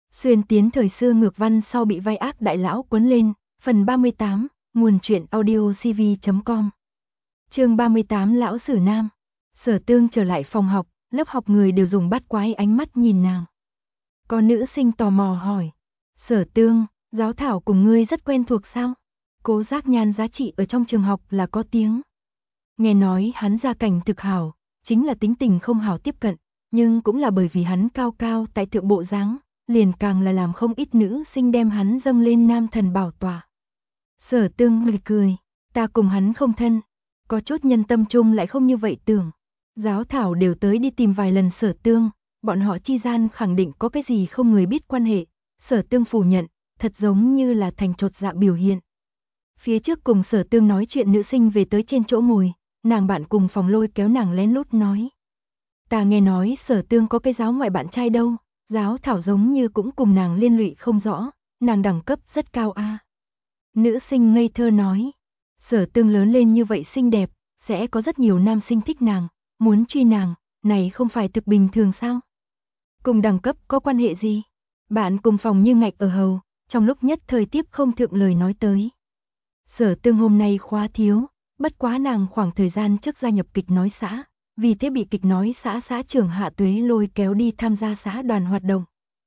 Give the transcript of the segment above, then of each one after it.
Xuyên tiến thời xưa ngược văn sau bị vai ác đại lão quấn lên, phần 38, nguồn truyện audio cv.com. Chương 38 Lão Sử Nam. Sở Tương trở lại phòng học, lớp học người đều dùng bắt quái ánh mắt nhìn nàng. Có nữ sinh tò mò hỏi, Sở Tương, giáo thảo cùng ngươi rất quen thuộc sao? Cố Giác Nhan giá trị ở trong trường học là có tiếng. Nghe nói hắn gia cảnh thực hảo, chính là tính tình không hảo tiếp cận, nhưng cũng là bởi vì hắn cao cao tại thượng bộ dáng, liền càng là làm không ít nữ sinh đem hắn dâng lên nam thần bảo tọa. Sở Tương cười, ta cùng hắn không thân, có chút nhân tâm chung lại không như vậy tưởng. Giáo thảo đều tới đi tìm vài lần Sở Tương, bọn họ chi gian khẳng định có cái gì không người biết quan hệ. Sở Tương phủ nhận, thật giống như là thành chột dạ biểu hiện. Phía trước cùng Sở Tương nói chuyện nữ sinh về tới trên chỗ ngồi, nàng bạn cùng phòng lôi kéo nàng lén lút nói. Ta nghe nói Sở Tương có cái giáo ngoại bạn trai đâu, giáo thảo giống như cũng cùng nàng liên lụy không rõ, nàng đẳng cấp rất cao a. Nữ sinh ngây thơ nói, Sở Tương lớn lên như vậy xinh đẹp, sẽ có rất nhiều nam sinh thích nàng, muốn truy nàng, này không phải thực bình thường sao? Cùng đẳng cấp có quan hệ gì? Bạn cùng phòng như ngạch ở hầu, trong lúc nhất thời tiếp không thượng lời nói tới. Sở Tương hôm nay khóa thiếu, bất quá nàng khoảng thời gian trước gia nhập kịch nói xã, vì thế bị kịch nói xã xã trưởng Hạ Tuế lôi kéo đi tham gia xã đoàn hoạt động.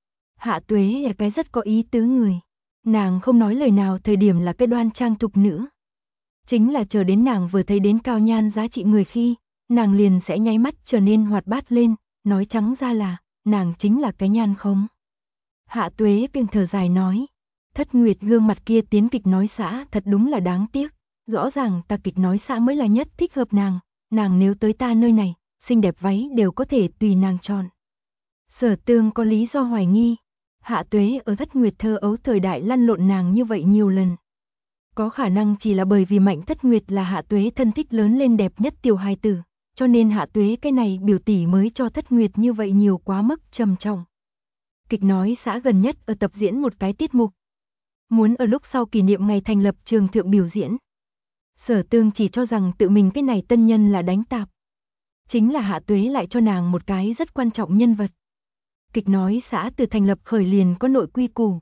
Hạ Tuế là cái rất có ý tứ người, nàng không nói lời nào thời điểm là cái đoan trang thục nữ. Chính là chờ đến nàng vừa thấy đến cao nhan giá trị người khi, nàng liền sẽ nháy mắt trở nên hoạt bát lên, nói trắng ra là, nàng chính là cái nhan khống. Hạ Tuế kinh thở dài nói, Thất Nguyệt gương mặt kia tiến kịch nói xã thật đúng là đáng tiếc, rõ ràng ta kịch nói xã mới là nhất thích hợp nàng nếu tới ta nơi này, xinh đẹp váy đều có thể tùy nàng chọn. Sở Tương có lý do hoài nghi, Hạ Tuế ở Thất Nguyệt thơ ấu thời đại lăn lộn nàng như vậy nhiều lần. Có khả năng chỉ là bởi vì Mạnh Thất Nguyệt là Hạ Tuế thân thích lớn lên đẹp nhất tiểu hài tử, cho nên Hạ Tuế cái này biểu tỷ mới cho Thất Nguyệt như vậy nhiều quá mức trầm trọng. Kịch nói xã gần nhất ở tập diễn một cái tiết mục, muốn ở lúc sau kỷ niệm ngày thành lập trường thượng biểu diễn. Sở Tương chỉ cho rằng tự mình cái này tân nhân là đánh tạp. Chính là Hạ Tuế lại cho nàng một cái rất quan trọng nhân vật. Kịch nói xã từ thành lập khởi liền có nội quy củ.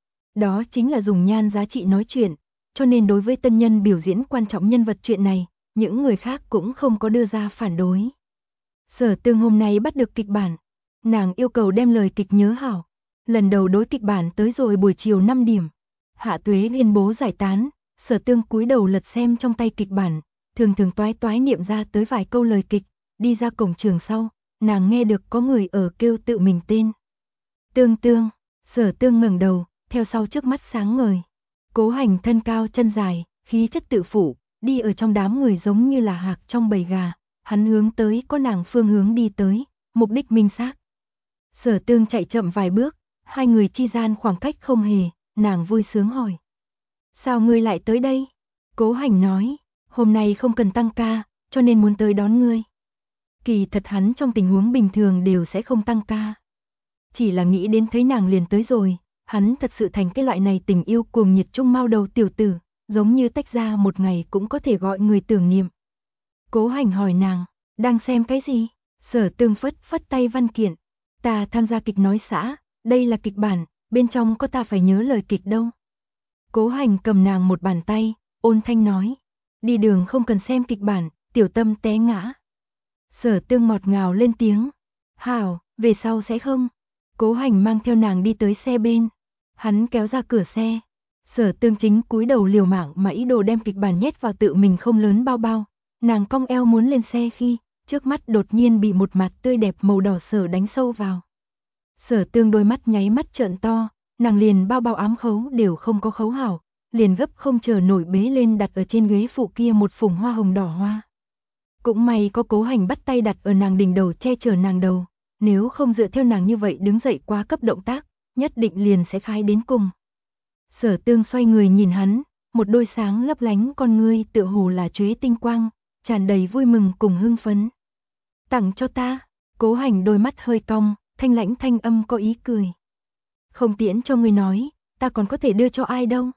Đó chính là dùng nhan giá trị nói chuyện, cho nên đối với tân nhân biểu diễn quan trọng nhân vật chuyện này, những người khác cũng không có đưa ra phản đối. Sở Tương hôm nay bắt được kịch bản, nàng yêu cầu đem lời kịch nhớ hảo. Lần đầu đối kịch bản tới rồi buổi chiều 5 điểm. Hạ Tuế liên bố giải tán, Sở Tương cúi đầu lật xem trong tay kịch bản, thường thường toái toái niệm ra tới vài câu lời kịch, đi ra cổng trường sau, nàng nghe được có người ở kêu tự mình tên. Tương Tương, Sở Tương ngẩng đầu, theo sau trước mắt sáng ngời. Cố Hành thân cao chân dài, khí chất tự phụ, đi ở trong đám người giống như là hạc trong bầy gà, hắn hướng tới có nàng phương hướng đi tới, mục đích minh xác. Sở Tương chạy chậm vài bước, hai người chi gian khoảng cách không hề, nàng vui sướng hỏi. Sao ngươi lại tới đây? Cố Hành nói, hôm nay không cần tăng ca, cho nên muốn tới đón ngươi. Kỳ thật hắn trong tình huống bình thường đều sẽ không tăng ca. Chỉ là nghĩ đến thấy nàng liền tới rồi, hắn thật sự thành cái loại này tình yêu cuồng nhiệt trung mao đầu tiểu tử, giống như tách ra một ngày cũng có thể gọi người tưởng niệm. Cố Hành hỏi nàng, đang xem cái gì? Sở Tương phất phất tay văn kiện. Ta tham gia kịch nói xã, đây là kịch bản, bên trong có ta phải nhớ lời kịch đâu. Cố Hành cầm nàng một bàn tay, ôn thanh nói. Đi đường không cần xem kịch bản, tiểu tâm té ngã. Sở Tương ngọt ngào lên tiếng. Hảo, về sau sẽ không. Cố Hành mang theo nàng đi tới xe bên. Hắn kéo ra cửa xe. Sở Tương chính cúi đầu liều mạng mà ý đồ đem kịch bản nhét vào tự mình không lớn bao bao. Nàng cong eo muốn lên xe khi, trước mắt đột nhiên bị một mặt tươi đẹp màu đỏ sở đánh sâu vào. Sở Tương đôi mắt nháy mắt trợn to, nàng liền bao bao ám khấu đều không có khấu hảo, liền gấp không chờ nổi bế lên đặt ở trên ghế phụ kia một phủng hoa hồng đỏ hoa. Cũng may có Cố Hành bắt tay đặt ở nàng đỉnh đầu che chở nàng đầu, nếu không dựa theo nàng như vậy đứng dậy quá cấp động tác, nhất định liền sẽ khai đến cùng. Sở Tương xoay người nhìn hắn, một đôi sáng lấp lánh con ngươi tựa hồ là chuế tinh quang, tràn đầy vui mừng cùng hưng phấn. Tặng cho ta, Cố Hành đôi mắt hơi cong, thanh lãnh thanh âm có ý cười. Không tiễn cho ngươi nói, ta còn có thể đưa cho ai đâu.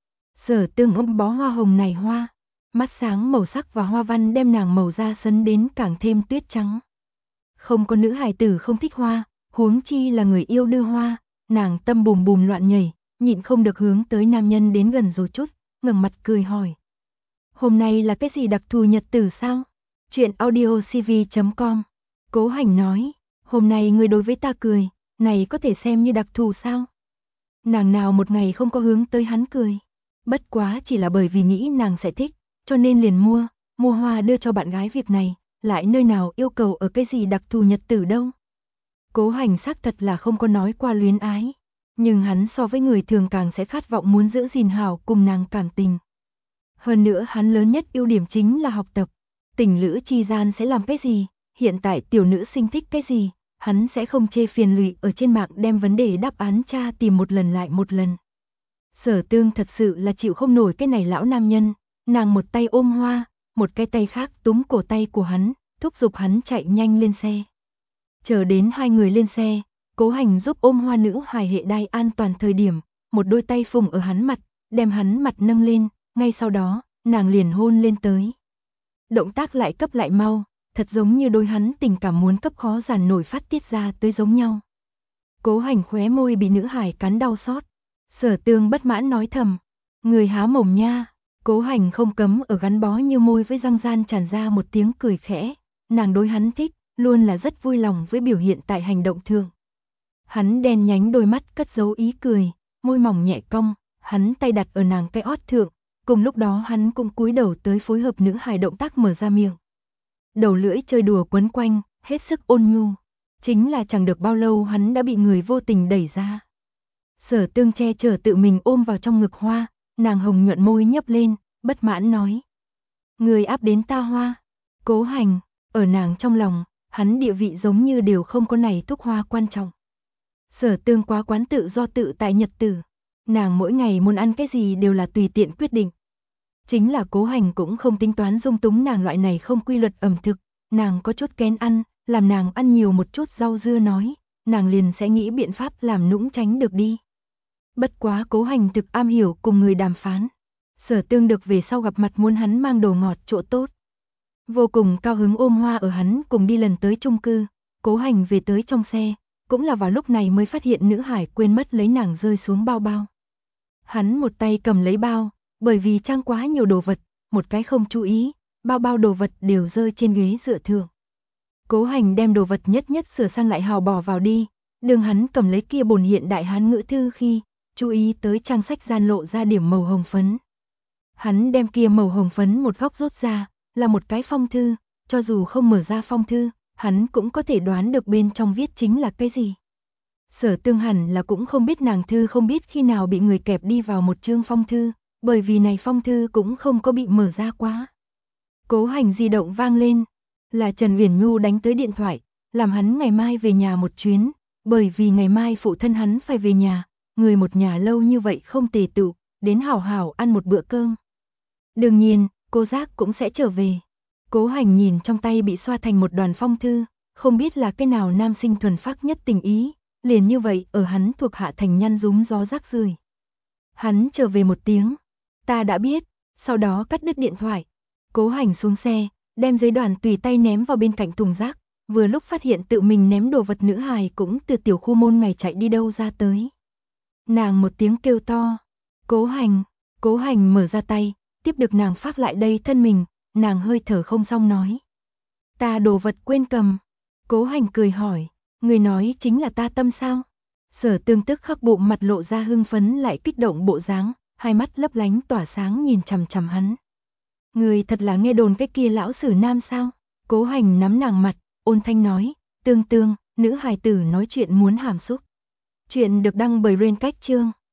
Sở Tương ôm bó hoa hồng này hoa, mắt sáng màu sắc và hoa văn đem nàng màu da sấn đến càng thêm tuyết trắng. Không có nữ hài tử không thích hoa, huống chi là người yêu đưa hoa, nàng tâm bùm bùm loạn nhảy, nhịn không được hướng tới nam nhân đến gần rồi chút, ngẩng mặt cười hỏi. Hôm nay là cái gì đặc thù nhật tử sao? Chuyện audiocv.com. Cố Hành nói, hôm nay ngươi đối với ta cười, này có thể xem như đặc thù sao? Nàng nào một ngày không có hướng tới hắn cười. Bất quá chỉ là bởi vì nghĩ nàng sẽ thích, cho nên liền mua hoa đưa cho bạn gái việc này, lại nơi nào yêu cầu ở cái gì đặc thù nhật tử đâu. Cố Hành xác thật là không có nói qua luyến ái, nhưng hắn so với người thường càng sẽ khát vọng muốn giữ gìn hảo cùng nàng cảm tình. Hơn nữa hắn lớn nhất ưu điểm chính là học tập, tình lữ chi gian sẽ làm cái gì, hiện tại tiểu nữ sinh thích cái gì, hắn sẽ không chê phiền lụy ở trên mạng đem vấn đề đáp án tra tìm một lần lại một lần. Sở Tương thật sự là chịu không nổi cái này lão nam nhân, nàng một tay ôm hoa, một cái tay khác túm cổ tay của hắn, thúc giục hắn chạy nhanh lên xe. Chờ đến hai người lên xe, Cố Hành giúp ôm hoa nữ hài hệ đai an toàn thời điểm, một đôi tay phùng ở hắn mặt, đem hắn mặt nâng lên, ngay sau đó, nàng liền hôn lên tới. Động tác lại cấp lại mau, thật giống như đôi hắn tình cảm muốn cấp khó giản nổi phát tiết ra tới giống nhau. Cố Hành khóe môi bị nữ hài cắn đau xót. Sở Tương bất mãn nói thầm, người há mồm nha. Cố Hành không cấm ở gắn bó như môi với răng gian tràn ra một tiếng cười khẽ, nàng đối hắn thích, luôn là rất vui lòng với biểu hiện tại hành động thường. Hắn đen nhánh đôi mắt cất giấu ý cười, môi mỏng nhẹ cong, hắn tay đặt ở nàng cái ót thượng, cùng lúc đó hắn cũng cúi đầu tới phối hợp nữ hài động tác mở ra miệng. Đầu lưỡi chơi đùa quấn quanh, hết sức ôn nhu, chính là chẳng được bao lâu hắn đã bị người vô tình đẩy ra. Sở Tương che chở tự mình ôm vào trong ngực hoa, nàng hồng nhuận môi nhấp lên, bất mãn nói. Người áp đến ta hoa. Cố Hành, ở nàng trong lòng, hắn địa vị giống như đều không có này thúc hoa quan trọng. Sở Tương quá quán tự do tự tại nhật tử, nàng mỗi ngày muốn ăn cái gì đều là tùy tiện quyết định. Chính là Cố Hành cũng không tính toán dung túng nàng loại này không quy luật ẩm thực, nàng có chút kén ăn, làm nàng ăn nhiều một chút rau dưa nói, nàng liền sẽ nghĩ biện pháp làm nũng tránh được đi. Bất quá Cố Hành thực am hiểu cùng người đàm phán. Sở Tương được về sau gặp mặt muốn hắn mang đồ ngọt chỗ tốt. Vô cùng cao hứng ôm hoa ở hắn cùng đi lần tới chung cư, Cố Hành về tới trong xe, cũng là vào lúc này mới phát hiện nữ hải quên mất lấy nàng rơi xuống bao bao. Hắn một tay cầm lấy bao, bởi vì trang quá nhiều đồ vật, một cái không chú ý, bao bao đồ vật đều rơi trên ghế dựa thượng. Cố Hành đem đồ vật nhất nhất sửa sang lại hào bỏ vào đi, đường hắn cầm lấy kia bổn hiện đại Hán ngữ thư khi, chú ý tới trang sách gian lộ ra điểm màu hồng phấn. Hắn đem kia màu hồng phấn một góc rút ra, là một cái phong thư, cho dù không mở ra phong thư, hắn cũng có thể đoán được bên trong viết chính là cái gì. Sở Tương hẳn là cũng không biết nàng thư không biết khi nào bị người kẹp đi vào một chương phong thư, bởi vì này phong thư cũng không có bị mở ra quá. Cố Hành di động vang lên, là Trần Uyển Nhu đánh tới điện thoại, làm hắn ngày mai về nhà một chuyến, bởi vì ngày mai phụ thân hắn phải về nhà, người một nhà lâu như vậy không tề tựu, đến hảo hảo ăn một bữa cơm. Đương nhiên, cô Giác cũng sẽ trở về. Cố Hành nhìn trong tay bị xoa thành một đoàn phong thư, không biết là cái nào nam sinh thuần phác nhất tình ý, liền như vậy ở hắn thuộc hạ thành nhăn rúm gió rác rưởi. Hắn trở về một tiếng, ta đã biết, sau đó cắt đứt điện thoại. Cố Hành xuống xe, đem giấy đoàn tùy tay ném vào bên cạnh thùng rác, vừa lúc phát hiện tự mình ném đồ vật nữ hài cũng từ tiểu khu môn ngày chạy đi đâu ra tới. Nàng một tiếng kêu to, Cố Hành mở ra tay, tiếp được nàng phát lại đây thân mình, nàng hơi thở không xong nói. Ta đồ vật quên cầm. Cố Hành cười hỏi, người nói chính là ta tâm sao? Sở Tương tức khắc bụng mặt lộ ra hưng phấn lại kích động bộ dáng, hai mắt lấp lánh tỏa sáng nhìn chằm chằm hắn. Người thật là nghe đồn cái kia lão sử nam sao? Cố Hành nắm nàng mặt, ôn thanh nói, Tương, nữ hài tử nói chuyện muốn hàm xúc. Chuyện được đăng bởi Rain Cách Chương.